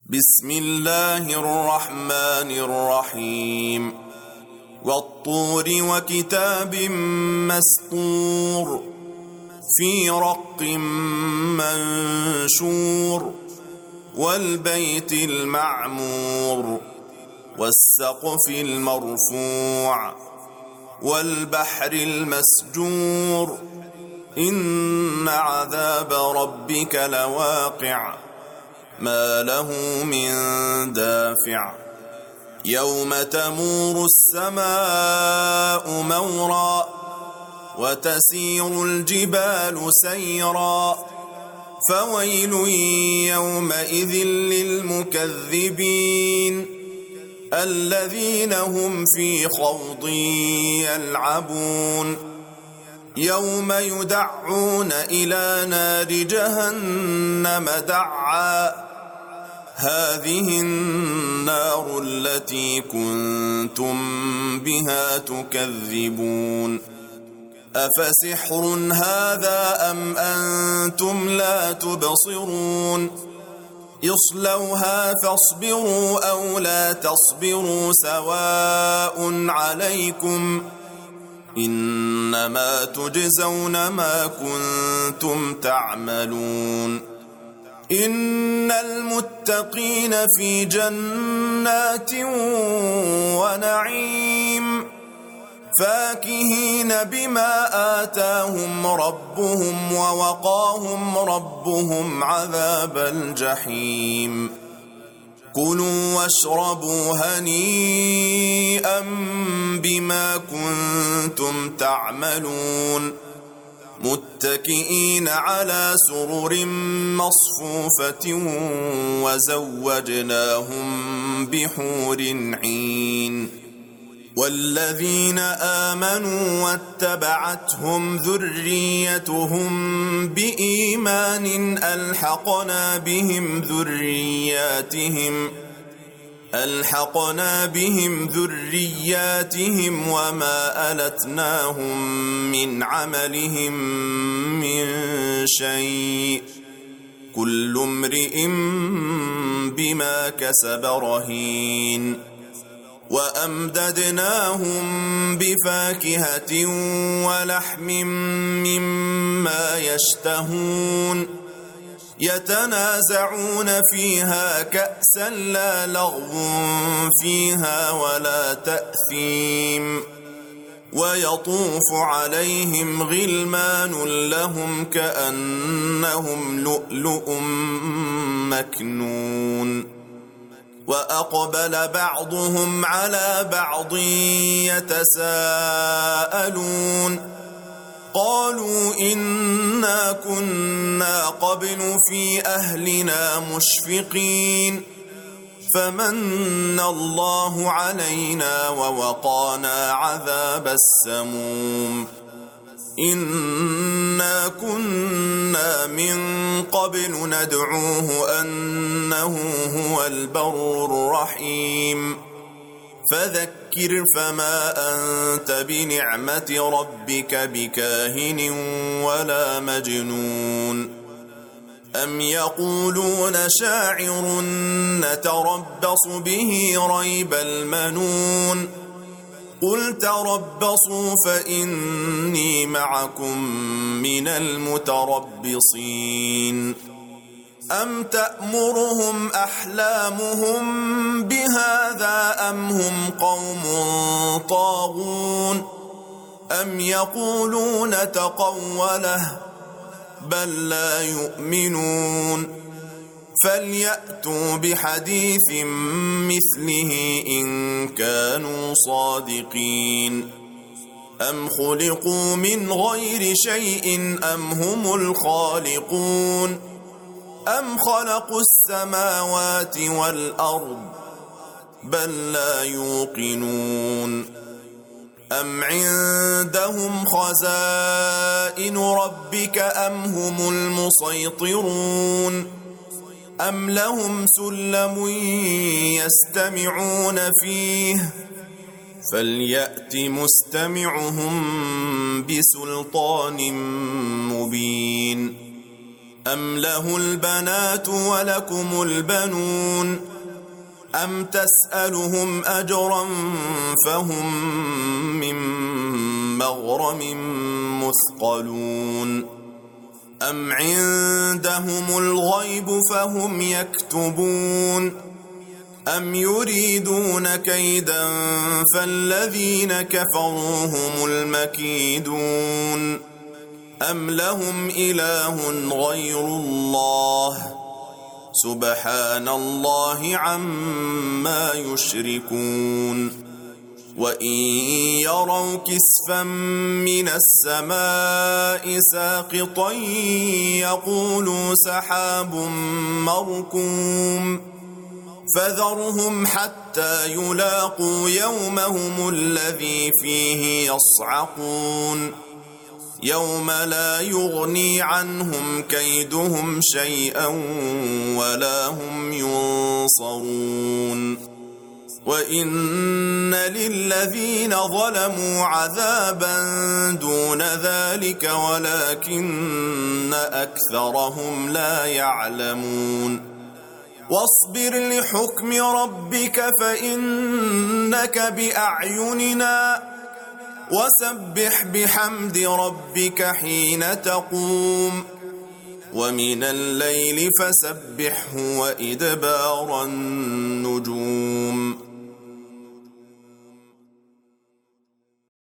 بسم الله الرحمن الرحيم والطور وكتاب مسطور في رق منشور والبيت المعمور والسقف المرفوع والبحر المسجور إن عذاب ربك لواقع ما له من دافع يوم تمور السماء مورا وتسير الجبال سيرا فويل يومئذ للمكذبين الذين هم في خوض يلعبون يوم يدعون إلى نار جهنم دعا هذه النار التي كنتم بها تكذبون أفسحر هذا أم أنتم لا تبصرون اصلوها فاصبروا أو لا تصبروا سواء عليكم إنما تجزون ما كنتم تعملون إن المتقين في جنات ونعيم فاكهين بما آتاهم ربهم ووقاهم ربهم عذاب الجحيم كلوا واشربوا هنيئا بما كنتم تعملون متكئين على سرر مصفوفة وزوجناهم بحور عين والذين آمنوا واتبعتهم ذريتهم بإيمان ألحقنا بهم ذرياتهم وما ألتناهم من عملهم من شيء كل امرئ بما كسب رهين وأمددناهم بفاكهة ولحم مما يشتهون يتنازعون فيها كأسا لا لغو فيها ولا تأثيم ويطوف عليهم غلمان لهم كأنهم لؤلؤ مكنون وأقبل بعضهم على بعض يتساءلون قالوا إنا كنا قبل في أهلنا مشفقين فمن الله علينا ووقانا عذاب السموم إنا كنا من قبل ندعوه أنه هو البر الرحيم فذكر فما أنت بنعمة ربك بكاهن ولا مجنون أم يقولون شاعر نتربص به ريب المنون قل تربصوا فإني معكم من المتربصين أم تأمرهم أحلامهم بهذا أم هم قوم طاغون أم يقولون تقوله بل لا يؤمنون فليأتوا بحديث مثله إن كانوا صادقين أم خلقوا من غير شيء أم هم الخالقون أم خلقوا السماوات والأرض بل لا يوقنون أم عندهم خزائن ربك أم هم المسيطرون أم لهم سلم يستمعون فيه فليأت مستمعهم بسلطان مبين أم له البنات ولكم البنون أم تسألهم أجرا فهم من مغرم مثقلون أم عندهم الغيب فهم يكتبون أم يريدون كيدا فالذين كفروا هم المكيدون أم لهم إله غير الله سبحان الله عما يشركون وإن يروا كسفا من السماء ساقطا يقولوا سحاب مركوم فذرهم حتى يلاقوا يومهم الذي فيه يصعقون يوم لا يغني عنهم كيدهم شيئا ولا هم ينصرون وإن للذين ظلموا عذابا دون ذلك ولكن أكثرهم لا يعلمون واصبر لحكم ربك فإنك بأعيننا وسبح بحمد ربك حين تقوم ومن الليل فسبحه وإدبار النجوم